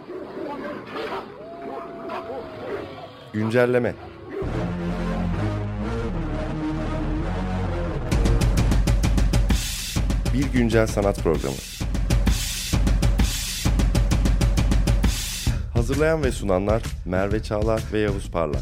Güncelleme. Bir güncel sanat programı. Hazırlayan ve sunanlar Merve Çağlar ve Yavuz Parlar.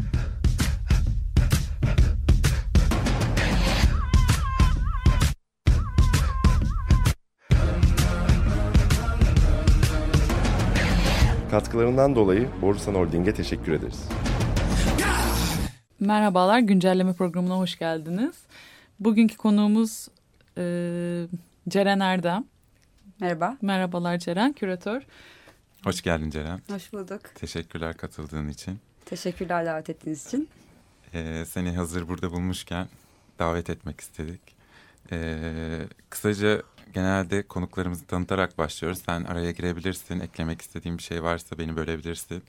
Katkılarından dolayı Borusan Holding'e teşekkür ederiz. Merhabalar, güncelleme programına hoş geldiniz. Bugünkü konuğumuz Ceren Erdem. Merhaba. Merhabalar Ceren, küratör. Hoş geldin Ceren. Hoş bulduk. Teşekkürler katıldığın için. Teşekkürler davet ettiğiniz için. Seni hazır burada bulmuşken davet etmek istedik. Kısaca genelde konuklarımızı tanıtarak başlıyoruz. Sen araya girebilirsin, eklemek istediğin bir şey varsa beni bölebilirsin.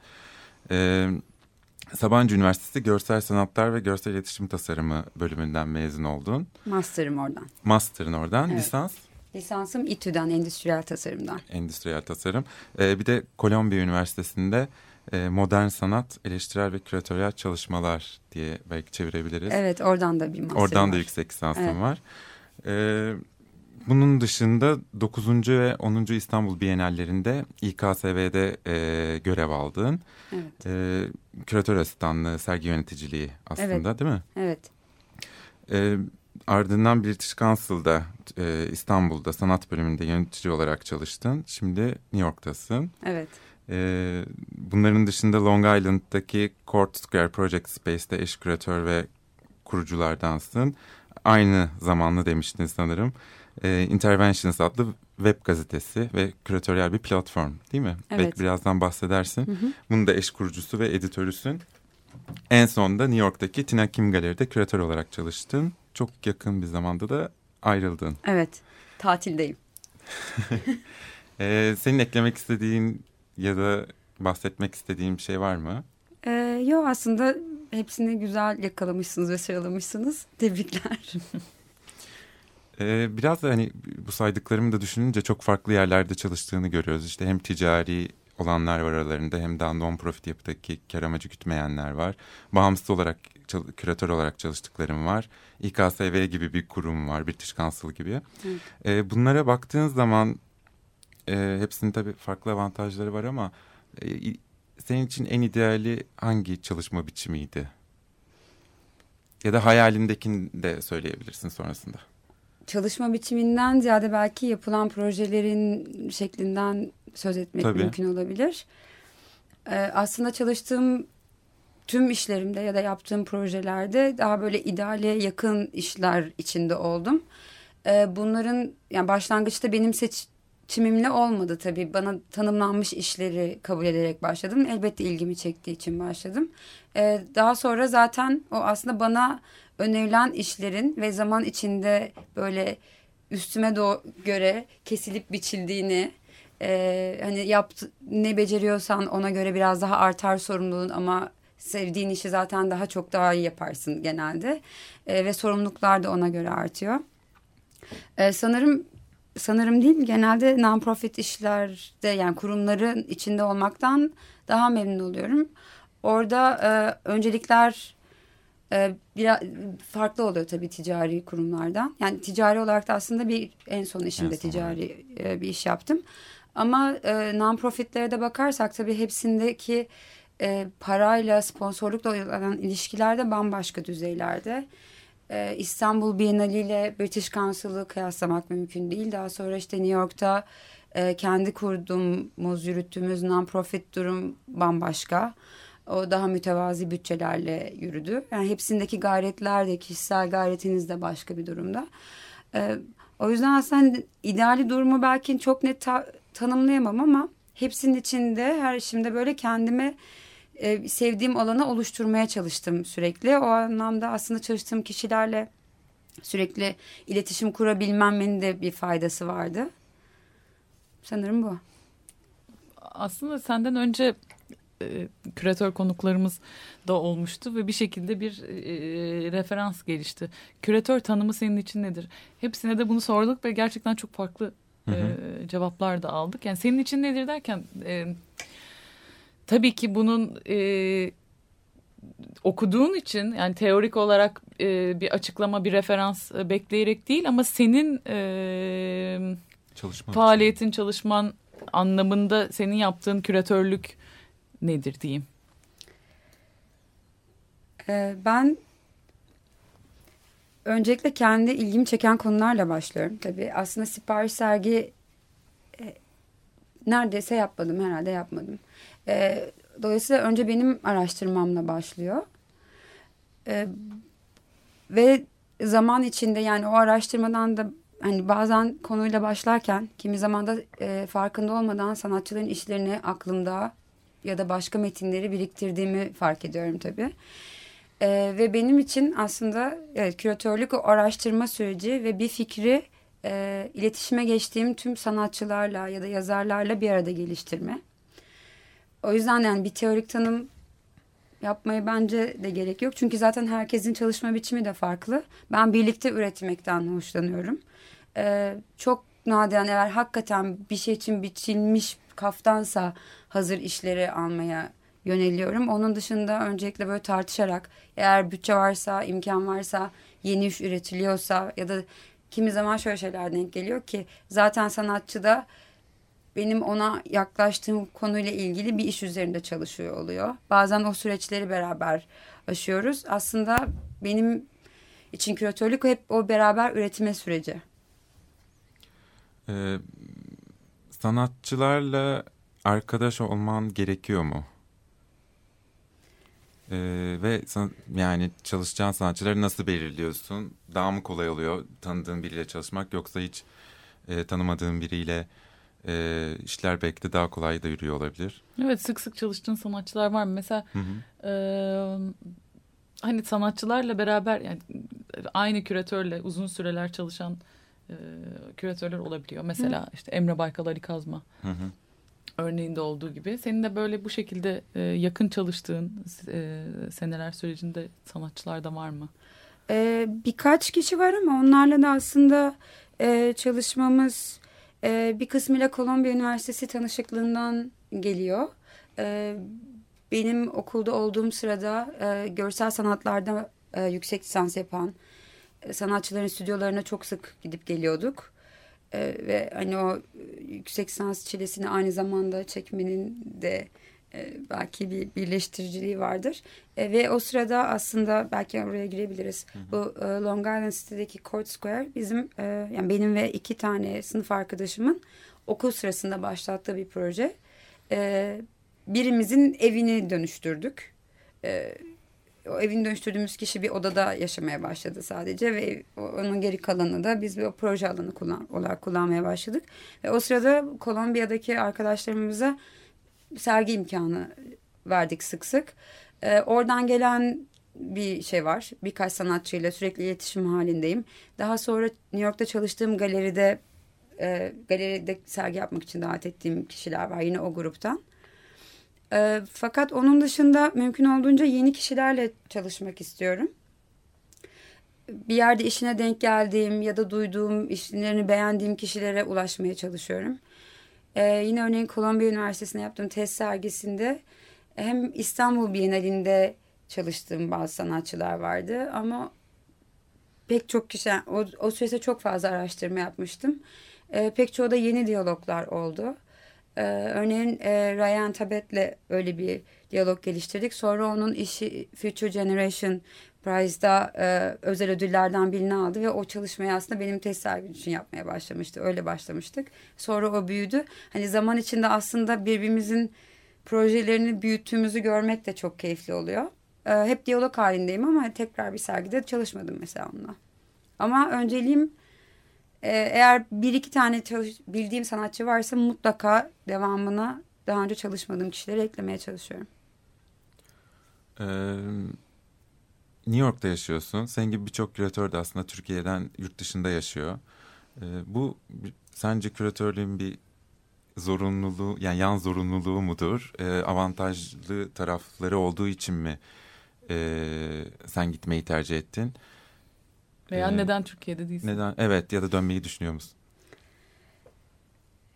Sabancı Üniversitesi Görsel Sanatlar ve Görsel İletişim Tasarımı bölümünden mezun oldun. Master'ım oradan. Master'ın oradan, evet. Lisans? Lisansım İTÜ'den, Endüstriyel Tasarım'dan. Endüstriyel Tasarım. Bir de Kolombiya Üniversitesi'nde Modern Sanat, Eleştirel ve Küratöryel Çalışmalar diye belki çevirebiliriz. Evet, oradan da bir master'ım Oradan var. da yüksek lisansım var. Bunun dışında 9. ve 10. İstanbul Bienallerinde İKSV'de görev aldın. Evet. Küratör asistanlığı, sergi yöneticiliği aslında, evet. değil mi? Evet. Ardından British Council'da İstanbul'da sanat bölümünde yönetici olarak çalıştın. Şimdi New York'tasın. Evet. Bunların dışında Long Island'daki Court Square Project Space'te eş küratör ve kuruculardansın. Aynı zamanlı demiştin sanırım. Interventions adlı web gazetesi ve küratöryel bir platform, değil mi? Evet. Belki birazdan bahsedersin. Hı hı. Bunun da eş kurucusu ve editörüsün. En sonunda New York'taki Tina Kim Galeri'de küratör olarak çalıştın. Çok yakın bir zamanda da ayrıldın. Evet. Tatildeyim. Senin eklemek istediğin ya da bahsetmek istediğin bir şey var mı? Yok, aslında hepsini güzel yakalamışsınız ve sıralamışsınız. Tebrikler. Biraz da hani bu saydıklarımı da düşününce çok farklı yerlerde çalıştığını görüyoruz. İşte hem ticari olanlar var aralarında, hem daha non-profit yapıdaki kar amacı gütmeyenler var. Bağımsız olarak küratör olarak çalıştıklarım var. İKSV gibi bir kurum var, British Council gibi. Bunlara baktığın zaman hepsinin tabii farklı avantajları var ama senin için en ideali hangi çalışma biçimiydi? Ya da hayalindekini de söyleyebilirsin sonrasında. Çalışma biçiminden ziyade belki yapılan projelerin şeklinden söz etmek Tabii. mümkün olabilir. Aslında çalıştığım tüm işlerimde ya da yaptığım projelerde daha böyle ideale yakın işler içinde oldum. Bunların yani başlangıçta benim seçimimle olmadı tabii. Bana tanımlanmış işleri kabul ederek başladım. Elbette ilgimi çektiği için başladım. Daha sonra zaten o aslında bana önerilen işlerin ve zaman içinde böyle üstüme göre kesilip biçildiğini, hani ne beceriyorsan ona göre biraz daha artar sorumluluğun, ama sevdiğin işi zaten daha iyi yaparsın genelde, ve sorumluluklar da ona göre artıyor. Sanırım değil, genelde non-profit işlerde, yani kurumların içinde olmaktan daha memnun oluyorum. Orada öncelikler biraz farklı oluyor tabii ticari kurumlardan. Yani ticari olarak da aslında en son işimde ticari bir iş yaptım. Ama non-profitlere de bakarsak tabii hepsindeki parayla, sponsorlukla olan ilişkiler de bambaşka düzeylerde. İstanbul Bienali ile British Council'ı kıyaslamak mümkün değil. Daha sonra işte New York'ta kendi kurduğumuz, yürüttüğümüz non-profit durum bambaşka. O daha mütevazi bütçelerle yürüdü. Yani hepsindeki gayretler de, kişisel gayretiniz de başka bir durumda. O yüzden aslında ideali durumu belki çok net tanımlayamam ama hepsinin içinde, her işimde böyle kendime sevdiğim alanı oluşturmaya çalıştım sürekli. O anlamda aslında çalıştığım kişilerle sürekli iletişim kurabilmemin de bir faydası vardı. Sanırım bu. Aslında senden önce küratör konuklarımız da olmuştu ve bir şekilde bir referans gelişti. Küratör tanımı senin için nedir? Hepsine de bunu sorduk ve gerçekten çok farklı cevaplar da aldık. Yani senin için nedir derken tabii ki bunun okuduğun için yani teorik olarak bir açıklama, bir referans bekleyerek değil ama senin faaliyetin, çalışman anlamında senin yaptığın küratörlük nedir diyeyim? Ben öncelikle kendi ilgimi çeken konularla başlıyorum. Tabii aslında sipariş sergi neredeyse yapmadım, herhalde yapmadım. Dolayısıyla önce benim araştırmamla başlıyor. Ve zaman içinde yani o araştırmadan da hani bazen konuyla başlarken kimi zaman da farkında olmadan sanatçıların işlerini aklımda ya da başka metinleri biriktirdiğimi fark ediyorum tabii. Ve benim için aslında evet, küratörlük o araştırma süreci ve bir fikri iletişime geçtiğim tüm sanatçılarla ya da yazarlarla bir arada geliştirme. O yüzden yani bir teorik tanım yapmaya bence de gerek yok. Çünkü zaten herkesin çalışma biçimi de farklı. Ben birlikte üretmekten hoşlanıyorum. Çok nadiren eğer hakikaten bir şey için biçilmiş kaftansa hazır işleri almaya yöneliyorum. Onun dışında öncelikle böyle tartışarak eğer bütçe varsa, imkan varsa, yeni iş üretiliyorsa ya da kimi zaman şöyle şeyler denk geliyor ki zaten sanatçı da benim ona yaklaştığım konuyla ilgili bir iş üzerinde çalışıyor oluyor. Bazen o süreçleri beraber aşıyoruz. Aslında benim için küratörlük hep o beraber üretme süreci. Sanatçılarla arkadaş olman gerekiyor mu? Ve yani çalışacağın sanatçıları nasıl belirliyorsun? Daha mı kolay oluyor tanıdığın biriyle çalışmak yoksa hiç tanımadığın biriyle işler belki de daha kolay da yürüyor olabilir. Evet, sık sık çalıştığın sanatçılar var mı? Mesela hani sanatçılarla beraber yani aynı küratörle uzun süreler çalışan küratörler olabiliyor. Mesela işte Emre Baykal, Ali Kazma örneğinde olduğu gibi. Senin de böyle bu şekilde yakın çalıştığın seneler sürecinde sanatçılar da var mı? Birkaç kişi var ama onlarla da aslında çalışmamız bir kısmıyla Kolombiya Üniversitesi tanışıklığından geliyor. Benim okulda olduğum sırada görsel sanatlarda yüksek lisans yapan sanatçıların stüdyolarına çok sık gidip geliyorduk. Ve hani o yüksek lisans çilesini aynı zamanda çekmenin de belki bir birleştiriciliği vardır. Ve o sırada aslında belki oraya girebiliriz. Bu Long Island City'deki Court Square bizim yani benim ve 2 tane sınıf arkadaşımın okul sırasında başlattığı bir proje. Birimizin evini dönüştürdük. O evini dönüştürdüğümüz kişi bir odada yaşamaya başladı sadece ve onun geri kalanı da biz bir proje alanı olarak kullanmaya başladık. Ve o sırada Kolombiya'daki arkadaşlarımıza sergi imkanı verdik sık sık. Oradan gelen bir şey var. Birkaç sanatçıyla sürekli iletişim halindeyim. Daha sonra New York'ta çalıştığım galeride sergi yapmak için davet ettiğim kişiler var yine o gruptan. Fakat onun dışında mümkün olduğunca yeni kişilerle çalışmak istiyorum. Bir yerde işine denk geldiğim ya da duyduğum, işlerini beğendiğim kişilere ulaşmaya çalışıyorum. Yine örneğin Kolombiya Üniversitesi'nde yaptığım test sergisinde hem İstanbul Bienalinde çalıştığım bazı sanatçılar vardı ama pek çok kişi, o süreçte çok fazla araştırma yapmıştım. Pek çoğu da yeni diyaloglar oldu. Örneğin Ryan Tabet'le öyle bir diyalog geliştirdik. Sonra onun işi Future Generation Prize'da özel ödüllerden birini aldı ve o çalışmayı aslında benim test sergim için yapmaya başlamıştı. Öyle başlamıştık. Sonra o büyüdü. Hani zaman içinde aslında birbirimizin projelerini büyüttüğümüzü görmek de çok keyifli oluyor. Hep diyalog halindeyim ama tekrar bir sergide çalışmadım mesela onunla. Ama önceliğim eğer 1-2 tane bildiğim sanatçı varsa mutlaka devamına daha önce çalışmadığım kişileri eklemeye çalışıyorum. New York'ta yaşıyorsun. Senin gibi birçok küratör de aslında Türkiye'den yurt dışında yaşıyor. Bu sence küratörlüğün bir zorunluluğu, yani yan zorunluluğu mudur? Avantajlı tarafları olduğu için mi sen gitmeyi tercih ettin? Veya neden Türkiye'de değilsin? Neden? Evet, ya da dönmeyi düşünüyor musun?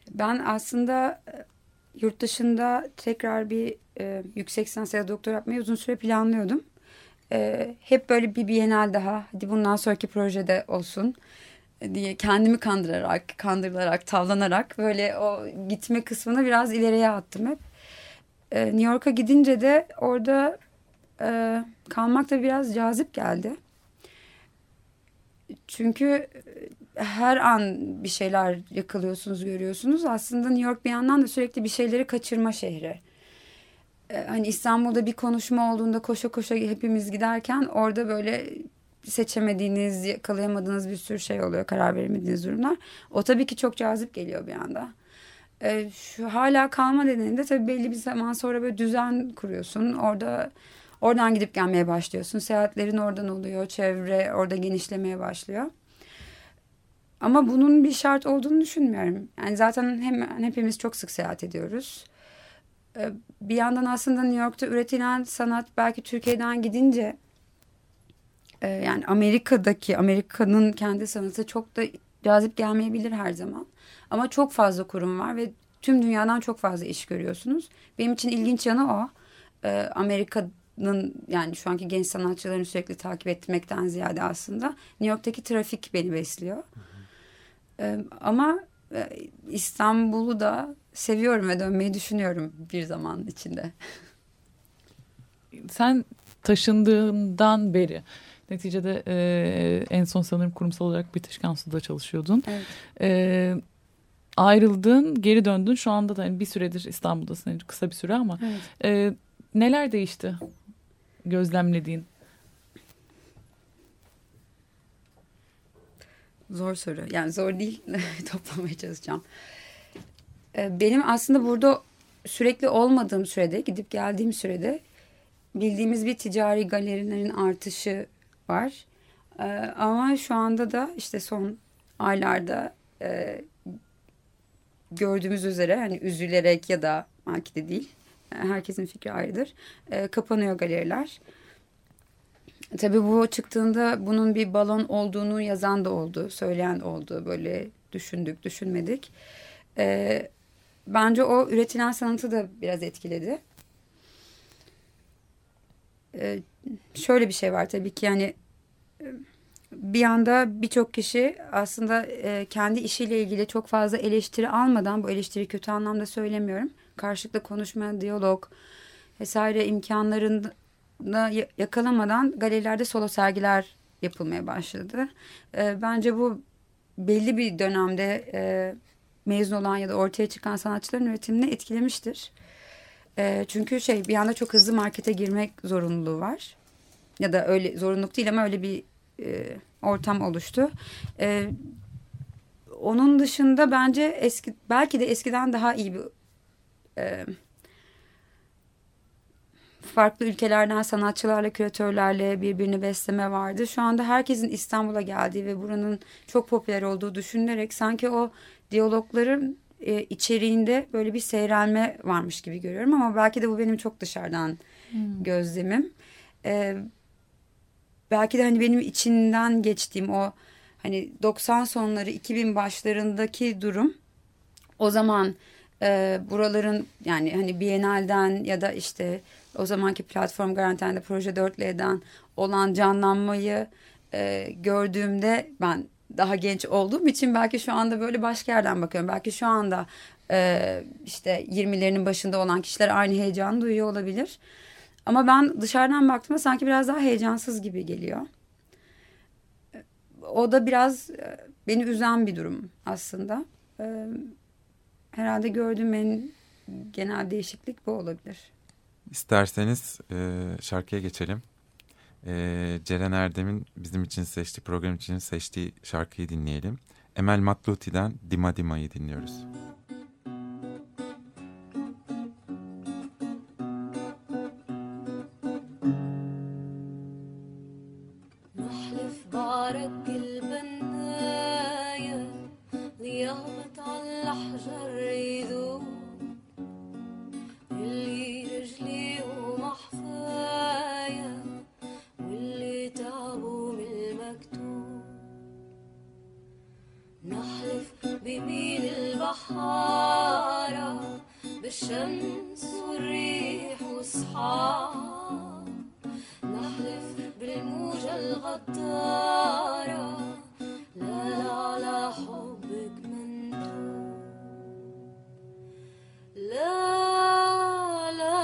Ben aslında yurt dışında tekrar bir yüksek lisans ya da doktora yapmayı uzun süre planlıyordum. Hep böyle bir bienal daha, hadi bundan sonraki projede olsun diye kendimi kandırılarak, tavlanarak böyle o gitme kısmını biraz ileriye attım hep. New York'a gidince de orada kalmak da biraz cazip geldi. Çünkü her an bir şeyler yakalıyorsunuz, görüyorsunuz. Aslında New York bir yandan da sürekli bir şeyleri kaçırma şehri. Hani İstanbul'da bir konuşma olduğunda koşa koşa hepimiz giderken orada böyle seçemediğiniz, yakalayamadığınız bir sürü şey oluyor, karar veremediğiniz durumlar. O tabii ki çok cazip geliyor bir anda. Şu hala kalma nedeni de tabii belli bir zaman sonra böyle düzen kuruyorsun. Oradan gidip gelmeye başlıyorsun. Seyahatlerin oradan oluyor, çevre orada genişlemeye başlıyor. Ama bunun bir şart olduğunu düşünmüyorum. Yani zaten hepimiz çok sık seyahat ediyoruz. Bir yandan aslında New York'ta üretilen sanat belki Türkiye'den gidince yani Amerika'nın kendi sanatı çok da cazip gelmeyebilir her zaman. Ama çok fazla kurum var ve tüm dünyadan çok fazla iş görüyorsunuz. Benim için ilginç yanı o. Amerika'nın yani şu anki genç sanatçılarını sürekli takip etmekten ziyade aslında New York'taki trafik beni besliyor. Ama İstanbul'u da seviyorum ve dönmeyi düşünüyorum bir zaman içinde. Sen taşındığından beri neticede en son sanırım kurumsal olarak British Council'da çalışıyordun. Evet. Ayrıldın, geri döndün. Şu anda da hani bir süredir İstanbul'dasın. Yani kısa bir süre ama Evet. Neler değişti gözlemlediğin? Zor soru. Yani zor değil. Toplamaya çalışacağım. Benim aslında burada sürekli olmadığım sürede, gidip geldiğim sürede bildiğimiz bir ticari galerilerin artışı var. Ama şu anda da işte son aylarda gördüğümüz üzere hani üzülerek ya da belki de değil, herkesin fikri ayrıdır. Kapanıyor galeriler. Tabii bu çıktığında bunun bir balon olduğunu yazan da oldu, söyleyen oldu. Böyle düşündük, düşünmedik. Bence o üretilen sanatı da biraz etkiledi. Şöyle bir şey var tabii ki yani bir anda birçok kişi aslında kendi işiyle ilgili çok fazla eleştiri almadan, bu eleştiri kötü anlamda söylemiyorum, karşılıklı konuşma, diyalog vesaire imkanlarını yakalamadan galerilerde solo sergiler yapılmaya başladı. Bence bu belli bir dönemde mezun olan ya da ortaya çıkan sanatçıların üretimini etkilemiştir. Çünkü bir anda çok hızlı markete girmek zorunluluğu var. Ya da öyle zorunluluk değil ama öyle bir ortam oluştu. Onun dışında bence belki de eskiden daha iyi bir farklı ülkelerden sanatçılarla, küratörlerle birbirini besleme vardı. Şu anda herkesin İstanbul'a geldiği ve buranın çok popüler olduğu düşünülerek sanki o diyalogların içeriğinde böyle bir seyrelme varmış gibi görüyorum. Ama belki de bu benim çok dışarıdan gözlemim. Belki de hani benim içinden geçtiğim o hani 90 sonları 2000 başlarındaki durum o zaman buraların yani hani Biennale'den ya da işte o zamanki platform Garanti'de Proje 4L'den olan canlanmayı gördüğümde ben daha genç olduğum için belki şu anda böyle başka yerden bakıyorum. Belki şu anda işte 20'lerinin başında olan kişiler aynı heyecanı duyuyor olabilir. Ama ben dışarıdan baktığımda sanki biraz daha heyecansız gibi geliyor. O da biraz beni üzen bir durum aslında. Herhalde gördüğüm en genel değişiklik bu olabilir. İsterseniz şarkıya geçelim. Ceren Erdem'in bizim için seçtiği, program için seçtiği şarkıyı dinleyelim. Emel Matluti'den Dima Dima'yı dinliyoruz. بميل البحار انسوا الريح واصحاب نحلف بالموجة الغدارة لا لا على حبك منتوب لا لا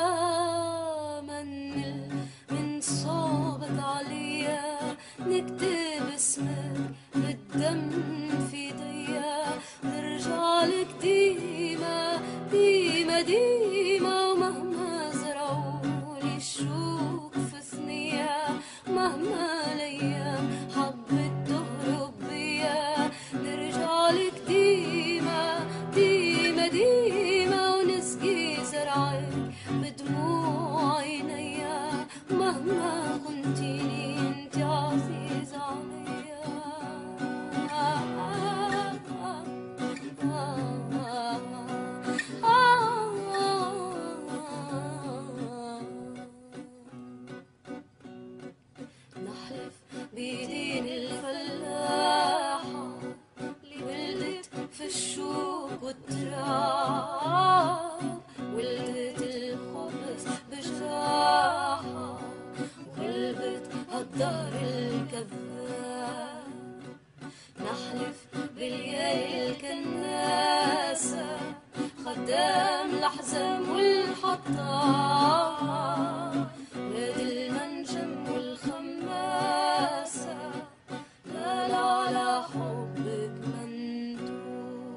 منل من صوبك عليا نكتب اسمك بالدم في ايديا نرجع لك ديما ديما ديما ومهما زرعولي الشوك في ثنية مهما الايام حبت تهرب بيا نرجع لك ديما ديما ديما ونسقي زرعك بدموع عينيا مهما كنتيني انت عزيزة عليا نحلف بيدين الفلاحة اللي ولدت في الشوك والتراب ولدت الخبز بجراحة وغلبت هالدهر الكذاب نحلف بالليالي الكناسة خدام الأحزام والحطاب ولاد المنجم والخماسة لا لا على حبك منتوب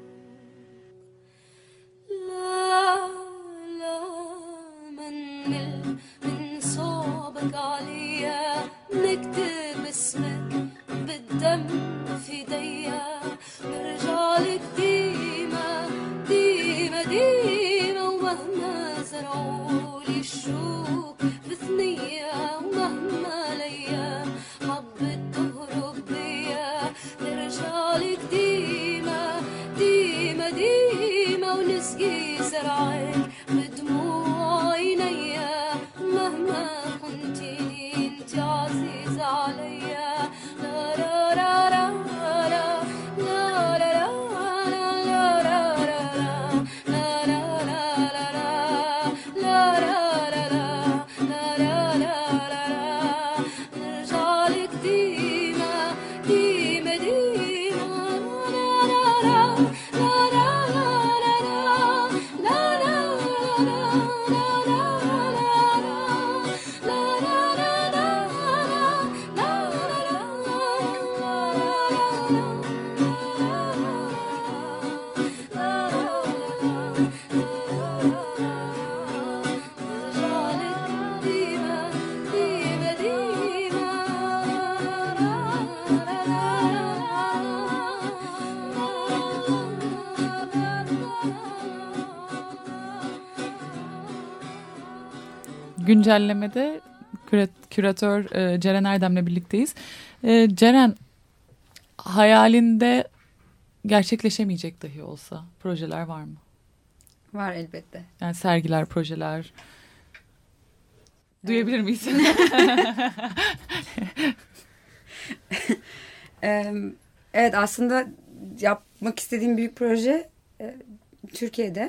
لا لا منل من صوبك عليا نكتب اسمك بالدم في ايديا نرجع لك ديما ديما ديما ومهما زرعولي الشوك بثنية ومهما الايام حبت تهرب بيا نرجع لك ديما ديما ديما ونسقي زرعك بدموع عينيا مهما كنتيني انت عزيزة عليا لا لا لا لا لا لا Güncellemede küratör Ceren Erdem'le birlikteyiz. Ceren, hayalinde gerçekleşemeyecek dahi olsa projeler var mı? Var elbette. Yani sergiler, projeler. Duyabilir miyiz? Evet, aslında yapmak istediğim büyük proje Türkiye'de.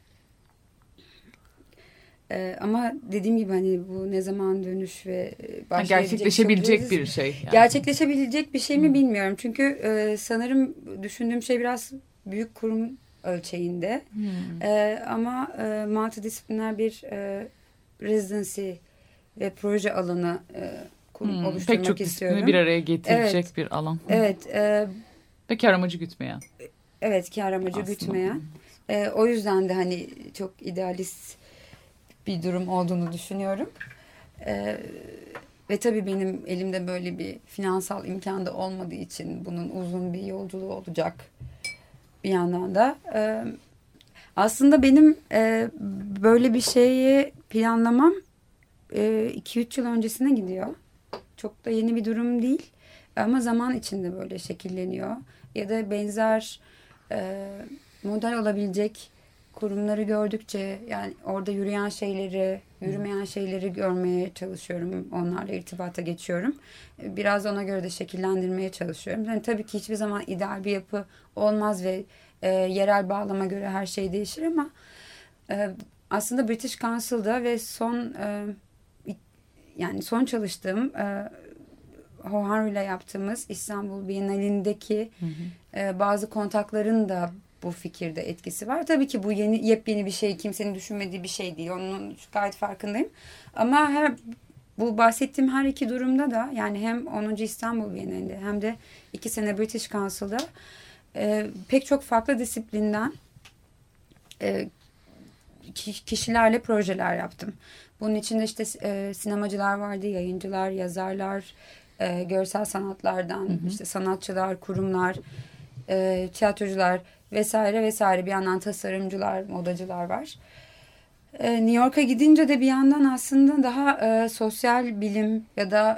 Ama dediğim gibi hani bu ne zaman dönüş ve gerçekleşebilecek bir şey. Yani. Gerçekleşebilecek bir şey mi bilmiyorum. Çünkü sanırım düşündüğüm şey biraz büyük kurum ölçeğinde. Ama multidisipliner bir residency ve proje alanı oluşturmak pek çok istiyorum. Pek çok bir araya getirecek bir alan. Evet. Ve kar amacı gütmeyen. Evet, kar amacı gütmeyen. O yüzden de hani çok idealist bir durum olduğunu düşünüyorum. Ve tabii benim elimde böyle bir finansal imkan da olmadığı için bunun uzun bir yolculuğu olacak bir yandan da. Aslında benim böyle bir şeyi planlamam 2-3 yıl öncesine gidiyor. Çok da yeni bir durum değil. Ama zaman içinde böyle şekilleniyor. Ya da benzer model olabilecek kurumları gördükçe, yani orada yürüyen şeyleri, yürümeyen şeyleri görmeye çalışıyorum. Onlarla irtibata geçiyorum. Biraz ona göre de şekillendirmeye çalışıyorum. Yani tabii ki hiçbir zaman ideal bir yapı olmaz ve yerel bağlama göre her şey değişir ama aslında British Council'da ve son çalıştığım Hohenru ile yaptığımız İstanbul Bienalindeki bazı kontakların da bu fikirde etkisi var. Tabii ki bu yepyeni bir şey, kimsenin düşünmediği bir şey değil. Onun gayet farkındayım. Ama bu bahsettiğim her iki durumda da, yani hem 10. İstanbul Bienalinde hem de 2 sene British Council'da pek çok farklı disiplinden kişilerle projeler yaptım. Bunun içinde işte sinemacılar vardı, yayıncılar, yazarlar, görsel sanatlardan işte sanatçılar, kurumlar, tiyatrocular vesaire vesaire, bir yandan tasarımcılar, modacılar var. New York'a gidince de bir yandan aslında daha sosyal bilim ya da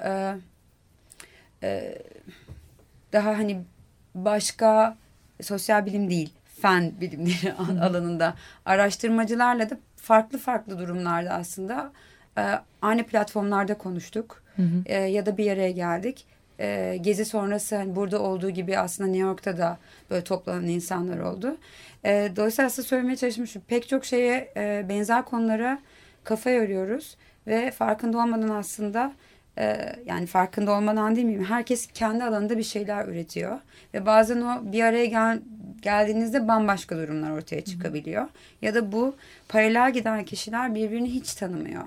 daha hani başka sosyal bilim değil, fen bilimleri alanında araştırmacılarla da farklı durumlarda aslında aynı platformlarda konuştuk. Ya da bir araya geldik. Gezi sonrası hani burada olduğu gibi aslında New York'ta da böyle toplanan insanlar oldu. Dolayısıyla aslında söylemeye çalışmışım. Pek çok şeye benzer konulara kafa yoruyoruz ve farkında olmadan aslında yani farkında olmadan değil miyim? Herkes kendi alanında bir şeyler üretiyor ve bazen o bir araya geldiğinizde bambaşka durumlar ortaya çıkabiliyor. Ya da bu paralel giden kişiler birbirini hiç tanımıyor.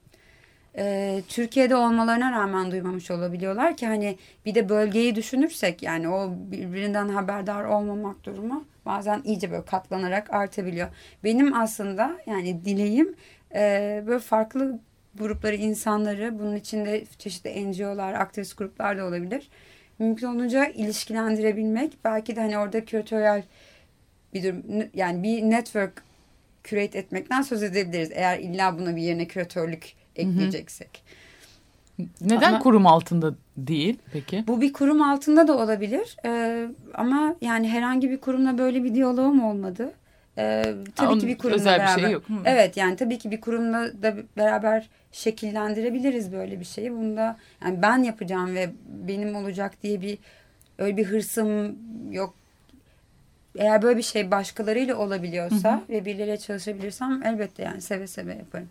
Türkiye'de olmalarına rağmen duymamış olabiliyorlar ki hani bir de bölgeyi düşünürsek, yani o birbirinden haberdar olmamak durumu bazen iyice böyle katlanarak artabiliyor. Benim aslında yani dileğim böyle farklı grupları, insanları, bunun içinde çeşitli NGO'lar, aktivist gruplar da olabilir, mümkün olunca ilişkilendirebilmek. Belki de hani orada küratöryel bir durum, yani bir network curate etmekten söz edebiliriz eğer illa buna bir yerine küratörlük ekleyeceksek. Neden kurum altında değil peki? Bu bir kurum altında da olabilir. Ama yani herhangi bir kurumla böyle bir diyaloğum olmadı. Tabii ki bir kurumla özel beraber. Bir şey yok. Evet, yani tabii ki bir kurumla da beraber şekillendirebiliriz böyle bir şeyi. Bunda yani ben yapacağım ve benim olacak diye öyle bir hırsım yok. Eğer böyle bir şey başkalarıyla olabiliyorsa ve birileriyle çalışabilirsem elbette yani seve seve yaparım.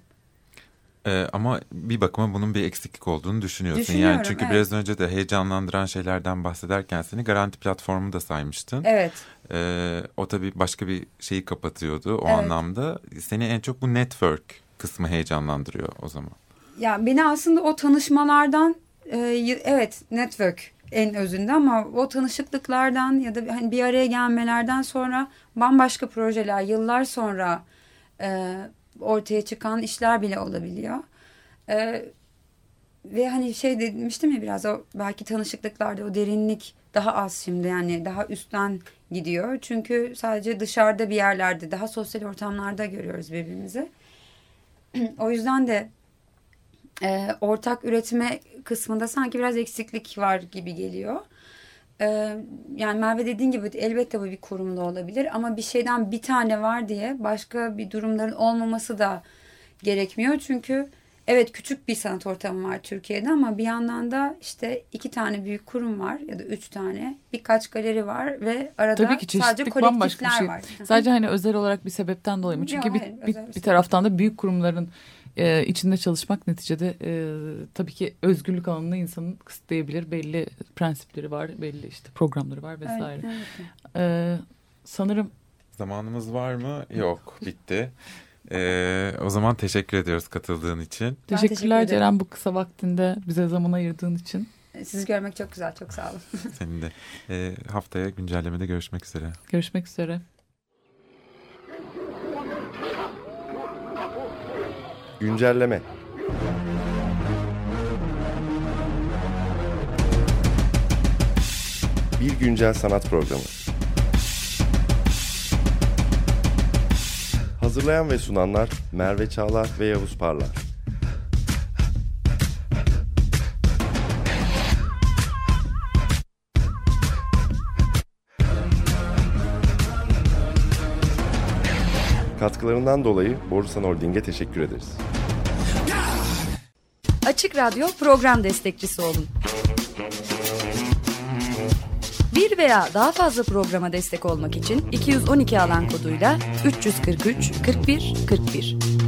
Ama bir bakıma bunun bir eksiklik olduğunu düşünüyorsun. Düşünüyorum, Yani çünkü evet. biraz önce de heyecanlandıran şeylerden bahsederken seni Garanti platformu da saymıştın. Evet. O tabii başka bir şeyi kapatıyordu o Evet. anlamda. Seni en çok bu network kısmı heyecanlandırıyor o zaman. Ya beni aslında o tanışmalardan evet, network en özünde, ama o tanışıklıklardan ya da hani bir araya gelmelerden sonra bambaşka projeler yıllar sonra ortaya çıkan işler bile olabiliyor. Ve hani şey demiştim ya, biraz o belki tanışıklıklarda o derinlik daha az şimdi, yani daha üstten gidiyor. Çünkü sadece dışarıda bir yerlerde, daha sosyal ortamlarda görüyoruz birbirimizi. O yüzden de ortak üretme kısmında sanki biraz eksiklik var gibi geliyor. Yani Merve dediğin gibi elbette bu bir kurumda olabilir ama bir şeyden bir tane var diye başka bir durumların olmaması da gerekmiyor. Çünkü evet, küçük bir sanat ortamı var Türkiye'de ama bir yandan da işte 2 tane büyük kurum var ya da 3 tane, birkaç galeri var ve arada Tabii ki sadece bambaşka bir kolektifler şey. var. Sadece hani özel olarak bir sebepten dolayı mı? Çünkü Yok, hayır, bir taraftan da büyük kurumların içinde çalışmak neticede tabii ki özgürlük alanında insanın kısıtlayabilir. Belli prensipleri var, belli işte programları var vesaire. Evet. Sanırım Zamanımız var mı? Yok, bitti. O zaman teşekkür ediyoruz katıldığın için. teşekkür teşekkürler ederim. Ceren, bu kısa vaktinde bize zaman ayırdığın için. Sizi görmek çok güzel, çok sağ olun. Senin de. Haftaya güncellemede görüşmek üzere. Görüşmek üzere. Güncelleme. Bir güncel sanat programı. Hazırlayan ve sunanlar Merve Çağlar ve Yavuz Parlar. Katkılarından dolayı Borusan Holding'e teşekkür ederiz. Açık Radyo program destekçisi olun. Bir veya daha fazla programa destek olmak için 212 alan koduyla 343 41 41.